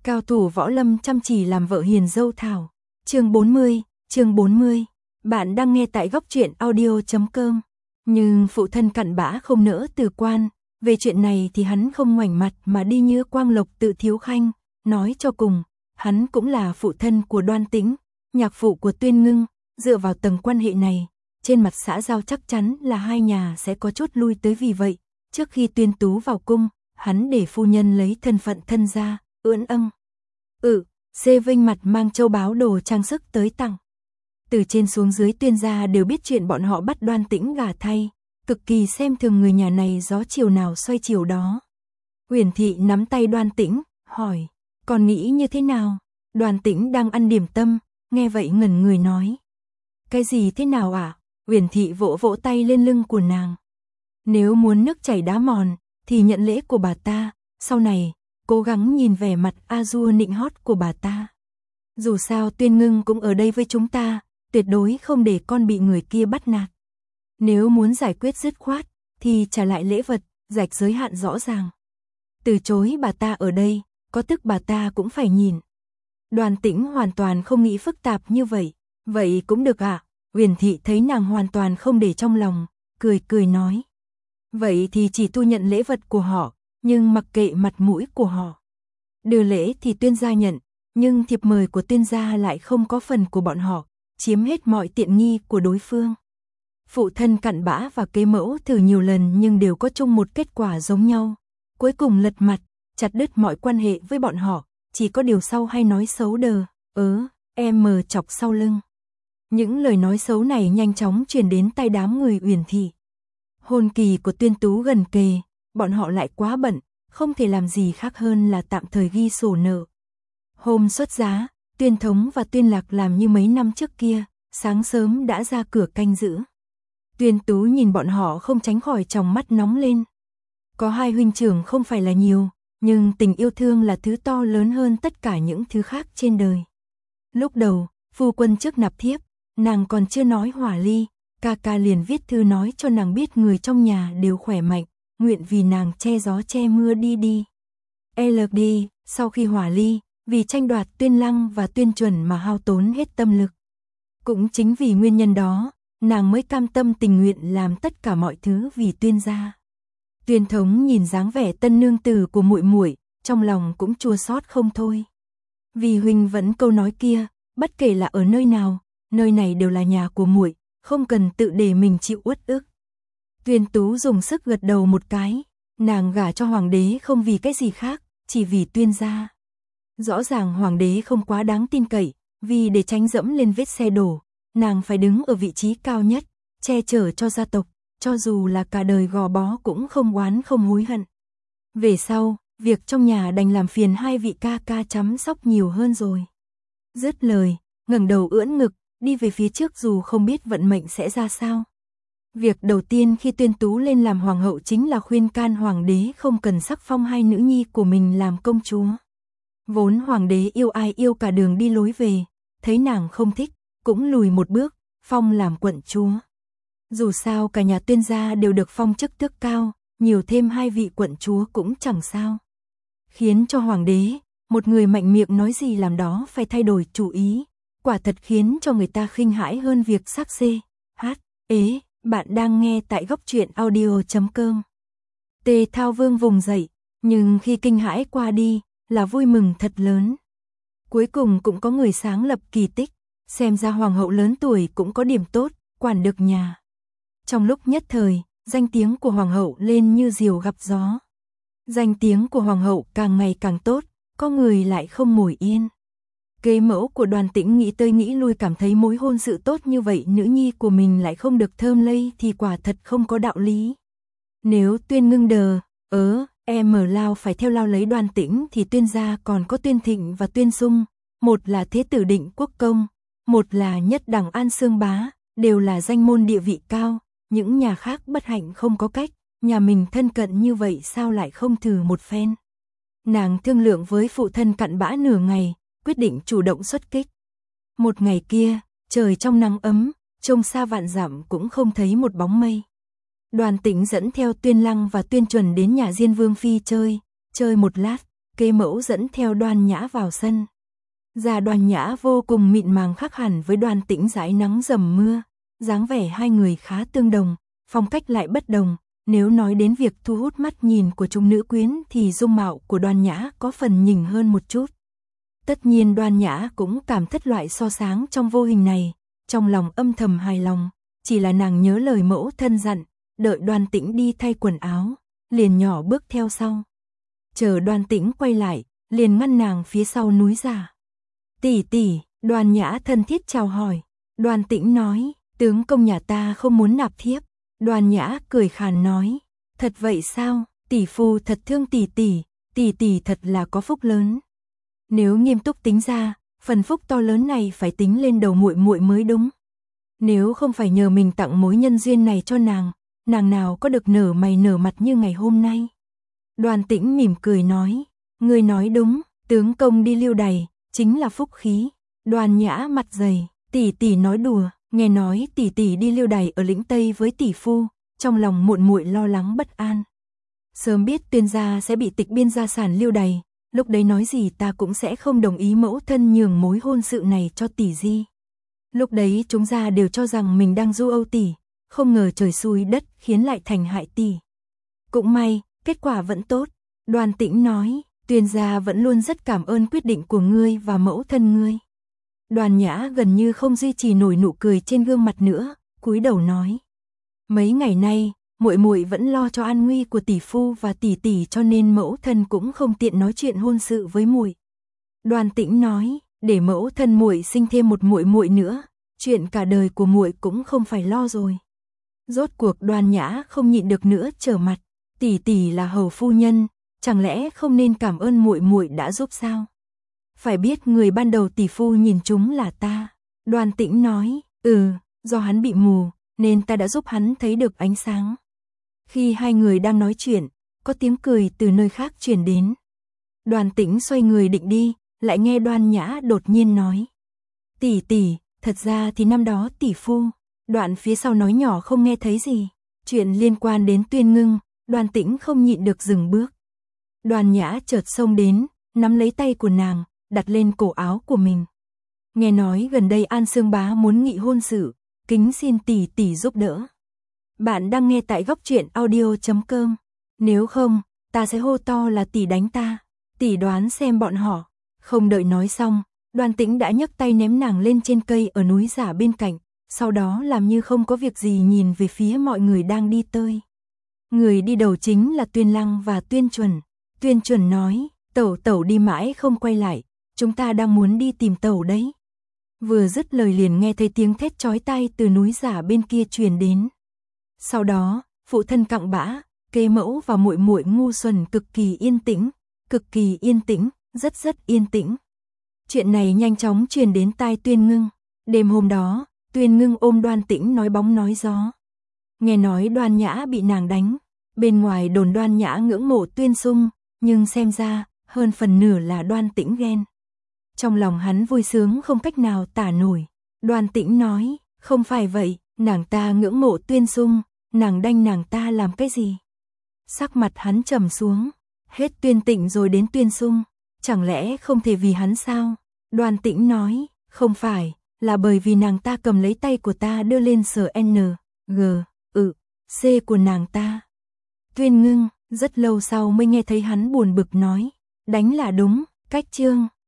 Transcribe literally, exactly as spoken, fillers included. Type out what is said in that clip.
Cao thủ võ lâm chăm chỉ làm vợ hiền dâu thảo. Chương bốn mươi, chương bốn mươi. Bạn đang nghe tại góc truyện audio chấm com. Nhưng phụ thân cặn bã không nỡ từ quan, về chuyện này thì hắn không ngoảnh mặt mà đi như Quang Lộc tự Thiếu Khanh, nói cho cùng, hắn cũng là phụ thân của Đoan Tĩnh, nhạc phụ của Tuyên Ngưng, dựa vào tầng quan hệ này, trên mặt xã giao chắc chắn là hai nhà sẽ có chút lui tới, vì vậy, trước khi Tuyên Tú vào cung, hắn để phu nhân lấy thân phận thân gia, ưỡn âng. Ừ, xê vinh mặt mang châu báu đồ trang sức tới tặng. Từ trên xuống dưới Tuyên gia đều biết chuyện bọn họ bắt Đoan Tĩnh gả thay, cực kỳ xem thường người nhà này, gió chiều nào xoay chiều đó. Uyển Thị nắm tay Đoan Tĩnh, hỏi, còn nghĩ như thế nào? Đoan Tĩnh đang ăn điểm tâm, nghe vậy ngẩn người nói. Cái gì thế nào ạ? À? Uyển Thị vỗ vỗ tay lên lưng của nàng. Nếu muốn nước chảy đá mòn, thì nhận lễ của bà ta, sau này, cố gắng nhìn vẻ mặt a dua nịnh hót của bà ta. Dù sao Tuyên Ngưng cũng ở đây với chúng ta, tuyệt đối không để con bị người kia bắt nạt. Nếu muốn giải quyết dứt khoát, thì trả lại lễ vật, rạch giới hạn rõ ràng. Từ chối bà ta ở đây, có tức bà ta cũng phải nhìn. Đoan Tĩnh hoàn toàn không nghĩ phức tạp như vậy. Vậy cũng được ạ. À? Uyển Thị thấy nàng hoàn toàn không để trong lòng, cười cười nói. Vậy thì chỉ thu nhận lễ vật của họ, nhưng mặc kệ mặt mũi của họ. Đưa lễ thì Tuyên gia nhận, nhưng thiệp mời của Tuyên gia lại không có phần của bọn họ, chiếm hết mọi tiện nghi của đối phương. Phụ thân cặn bã và kế mẫu thử nhiều lần nhưng đều có chung một kết quả giống nhau. Cuối cùng lật mặt, chặt đứt mọi quan hệ với bọn họ, chỉ có điều sau hay nói xấu đờ, ớ, em mờ chọc sau lưng. Những lời nói xấu này nhanh chóng truyền đến tai đám người Uyển Thị. Hôn kỳ của Tuyên Tú gần kề, bọn họ lại quá bận, không thể làm gì khác hơn là tạm thời ghi sổ nợ. Hôm xuất giá, Tuyên Thống và Tuyên Lạc làm như mấy năm trước kia, sáng sớm đã ra cửa canh giữ. Tuyên Tú nhìn bọn họ không tránh khỏi tròng mắt nóng lên. Có hai huynh trưởng không phải là nhiều, nhưng tình yêu thương là thứ to lớn hơn tất cả những thứ khác trên đời. Lúc đầu, phu quân trước nạp thiếp, nàng còn chưa nói hỏa ly, ca ca liền viết thư nói cho nàng biết người trong nhà đều khỏe mạnh, nguyện vì nàng che gió che mưa đi đi. lờ đê, sau khi hỏa ly, vì tranh đoạt Tuyên Lăng và Tuyên Chuẩn mà hao tốn hết tâm lực. Cũng chính vì nguyên nhân đó, nàng mới cam tâm tình nguyện làm tất cả mọi thứ vì Tuyên gia. Tuyên Thống nhìn dáng vẻ tân nương tử của muội muội, trong lòng cũng chua xót không thôi. Vì huynh vẫn câu nói kia, bất kể là ở nơi nào, nơi này đều là nhà của muội, không cần tự để mình chịu uất ức. Tuyên Tú dùng sức gật đầu một cái, nàng gả cho hoàng đế không vì cái gì khác, chỉ vì Tuyên gia. Rõ ràng hoàng đế không quá đáng tin cậy, vì để tránh dẫm lên vết xe đổ, nàng phải đứng ở vị trí cao nhất, che chở cho gia tộc, cho dù là cả đời gò bó cũng không oán không hối hận. Về sau, việc trong nhà đành làm phiền hai vị ca ca chăm sóc nhiều hơn rồi. Dứt lời, ngẩng đầu ưỡn ngực, đi về phía trước dù không biết vận mệnh sẽ ra sao. Việc đầu tiên khi Tuyên Tú lên làm hoàng hậu chính là khuyên can hoàng đế không cần sắc phong hai nữ nhi của mình làm công chúa. Vốn hoàng đế yêu ai yêu cả đường đi lối về, thấy nàng không thích, cũng lùi một bước, phong làm quận chúa. Dù sao cả nhà Tuyên gia đều được phong chức tước cao, nhiều thêm hai vị quận chúa cũng chẳng sao. Khiến cho hoàng đế, một người mạnh miệng nói gì làm đó phải thay đổi chủ ý, quả thật khiến cho người ta khinh hãi hơn việc sắc xê, hát, ế, bạn đang nghe tại góc truyện audio chấm com. Tề Thao Vương vùng dậy, nhưng khi kinh hãi qua đi, là vui mừng thật lớn. Cuối cùng cũng có người sáng lập kỳ tích, xem ra hoàng hậu lớn tuổi cũng có điểm tốt, quản được nhà. Trong lúc nhất thời, danh tiếng của hoàng hậu lên như diều gặp gió. Danh tiếng của hoàng hậu càng ngày càng tốt, có người lại không ngồi yên. Kế mẫu của Đoan Tĩnh nghĩ tới nghĩ lui cảm thấy mối hôn sự tốt như vậy nữ nhi của mình lại không được thơm lây thì quả thật không có đạo lý. Nếu Tuyên Ngưng đờ, ớ, em mở lao phải theo lao lấy Đoan Tĩnh thì Tuyên gia còn có Tuyên Thịnh và Tuyên Sung, một là thế tử Định Quốc Công, một là nhất đẳng An Sương Bá, đều là danh môn địa vị cao, những nhà khác bất hạnh không có cách, nhà mình thân cận như vậy sao lại không thử một phen. Nàng thương lượng với phụ thân cặn bã nửa ngày, quyết định chủ động xuất kích. Một ngày kia, trời trong nắng ấm, trông xa vạn dặm cũng không thấy một bóng mây. Đoan Tĩnh dẫn theo Tuyên Lăng và Tuyên Chuẩn đến nhà Diên Vương phi chơi, chơi một lát, Kế Mẫu dẫn theo Đoan Nhã vào sân. Da Đoan Nhã vô cùng mịn màng khác hẳn với Đoan Tĩnh dãi nắng dầm mưa, dáng vẻ hai người khá tương đồng, phong cách lại bất đồng. Nếu nói đến việc thu hút mắt nhìn của chúng nữ quyến thì dung mạo của Đoan Nhã có phần nhỉnh hơn một chút. Tất nhiên Đoan Nhã cũng cảm thất loại so sáng trong vô hình này, trong lòng âm thầm hài lòng, chỉ là nàng nhớ lời mẫu thân dặn, đợi Đoan Tĩnh đi thay quần áo, liền nhỏ bước theo sau. Chờ Đoan Tĩnh quay lại, liền ngăn nàng phía sau núi giả. Tỷ tỷ, Đoan Nhã thân thiết chào hỏi. Đoan Tĩnh nói, tướng công nhà ta không muốn nạp thiếp. Đoan Nhã cười khàn nói, thật vậy sao, tỷ phu thật thương tỷ tỷ, tỷ tỷ thật là có phúc lớn. Nếu nghiêm túc tính ra, phần phúc to lớn này phải tính lên đầu muội muội mới đúng. Nếu không phải nhờ mình tặng mối nhân duyên này cho nàng, nàng nào có được nở mày nở mặt như ngày hôm nay. Đoan Tĩnh mỉm cười nói, ngươi nói đúng, tướng công đi lưu đày, chính là phúc khí. Đoan Nhã mặt dày, tỷ tỷ nói đùa, nghe nói tỷ tỷ đi lưu đày ở lĩnh Tây với tỷ phu, trong lòng muội muội lo lắng bất an. Sớm biết Tuyên gia sẽ bị tịch biên gia sản lưu đày, lúc đấy nói gì ta cũng sẽ không đồng ý mẫu thân nhường mối hôn sự này cho tỷ Di. Lúc đấy chúng gia đều cho rằng mình đang du âu tỷ, không ngờ trời xui đất khiến lại thành hại tỷ. Cũng may, kết quả vẫn tốt. Đoan Tĩnh nói, Tuyên gia vẫn luôn rất cảm ơn quyết định của ngươi và mẫu thân ngươi. Đoan Nhã gần như không duy trì nổi nụ cười trên gương mặt nữa, cúi đầu nói, mấy ngày nay, muội muội vẫn lo cho an nguy của tỷ phu và tỷ tỷ cho nên mẫu thân cũng không tiện nói chuyện hôn sự với muội. Đoan Tĩnh nói, để mẫu thân muội sinh thêm một muội muội nữa, chuyện cả đời của muội cũng không phải lo rồi. Rốt cuộc Đoan Nhã không nhịn được nữa trở mặt, tỷ tỷ là hầu phu nhân, chẳng lẽ không nên cảm ơn muội muội đã giúp sao? Phải biết người ban đầu tỷ phu nhìn chúng là ta. Đoan Tĩnh nói, ừ, do hắn bị mù, nên ta đã giúp hắn thấy được ánh sáng. Khi hai người đang nói chuyện, có tiếng cười từ nơi khác truyền đến. Đoan Tĩnh xoay người định đi, lại nghe Đoan Nhã đột nhiên nói, tỷ tỷ, thật ra thì năm đó tỷ phu. Đoạn phía sau nói nhỏ không nghe thấy gì. Chuyện liên quan đến Tuyên Ngưng, Đoan Tĩnh không nhịn được dừng bước. Đoan Nhã chợt xông đến, nắm lấy tay của nàng, đặt lên cổ áo của mình. Nghe nói gần đây An Sương Bá muốn nghị hôn sự, kính xin tỷ tỷ giúp đỡ. Bạn đang nghe tại góc truyện audio chấm com. Nếu không, ta sẽ hô to là tỷ đánh ta. Tỷ đoán xem bọn họ. Không đợi nói xong, Đoan Tĩnh đã nhấc tay ném nàng lên trên cây ở núi giả bên cạnh, sau đó làm như không có việc gì nhìn về phía mọi người đang đi tơi. Người đi đầu chính là Tuyên Lăng và Tuyên Chuẩn. Tuyên Chuẩn nói, tẩu tẩu đi mãi không quay lại, chúng ta đang muốn đi tìm tẩu đấy. Vừa dứt lời liền nghe thấy tiếng thét chói tai từ núi giả bên kia truyền đến. Sau đó, phụ thân cặn bã, Kế Mẫu và muội muội ngu xuẩn cực kỳ yên tĩnh, cực kỳ yên tĩnh, rất rất yên tĩnh. Chuyện này nhanh chóng truyền đến tai Tuyên Ngưng. Đêm hôm đó, Tuyên Ngưng ôm Đoan Tĩnh nói bóng nói gió. Nghe nói Đoan Nhã bị nàng đánh, bên ngoài đồn Đoan Nhã ngưỡng mộ Tuyên Sung, nhưng xem ra, hơn phần nửa là Đoan Tĩnh ghen. Trong lòng hắn vui sướng không cách nào tả nổi. Đoan Tĩnh nói, không phải vậy, nàng ta ngưỡng mộ Tuyên Sung, nàng đanh nàng ta làm cái gì? Sắc mặt hắn trầm xuống, hết Tuyên Tịnh rồi đến Tuyên Sung, chẳng lẽ không thể vì hắn sao? Đoan Tĩnh nói, không phải, là bởi vì nàng ta cầm lấy tay của ta đưa lên sờ N, G, ừ, C của nàng ta. Tuyên Ngưng, rất lâu sau mới nghe thấy hắn buồn bực nói, đánh là đúng, cách chương.